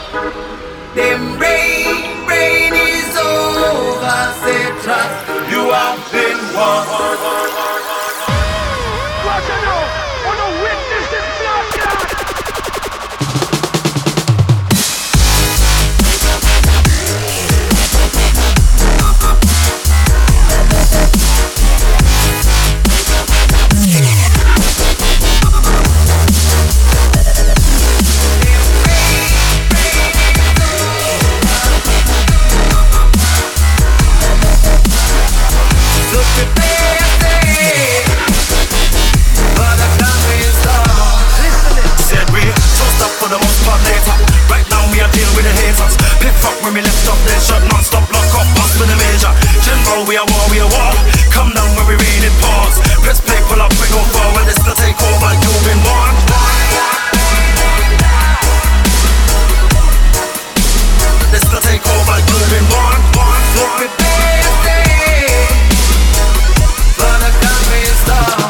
Them rain is over. Say trust, you have been won. What you know? Wanna witness this blood? When we left up there, shut non-stop, lock up, pass for the major. General, we are war. Come down when we rain it pause. Press play, pull up, we go forward. It's the takeover, you've been won. It's the takeover, you've been won. So prepare, for the coming storm.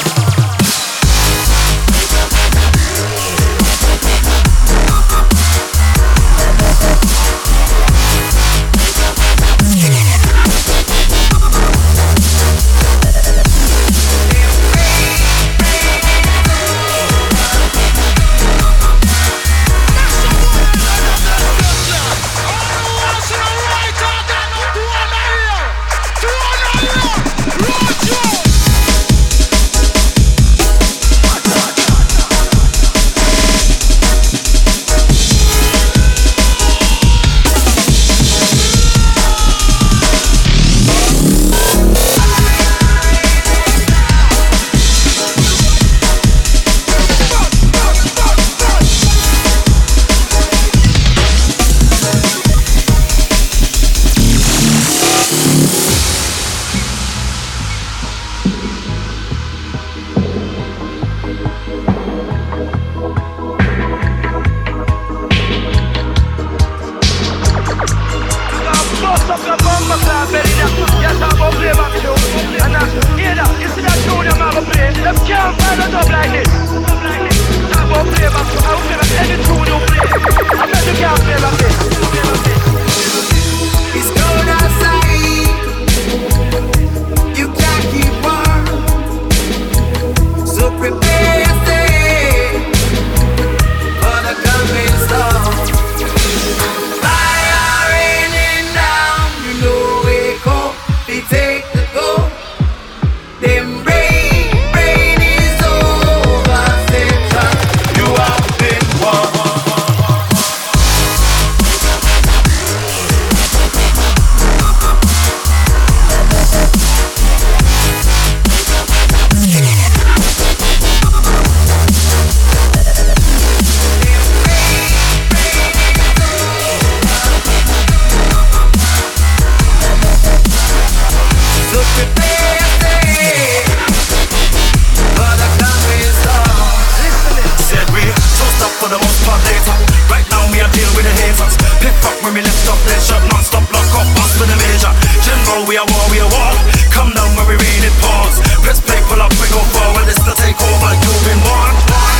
When we left up there, shut non-stop, lock up, pass for the major. General, we are war. Come down when we rain it pause. Press play, pull up, we go forward. It's the takeover, you've been won.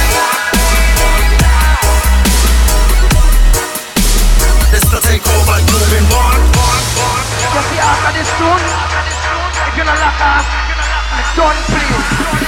It's the takeover, you've been won. You see after this tune, if you're not lock off, don't please.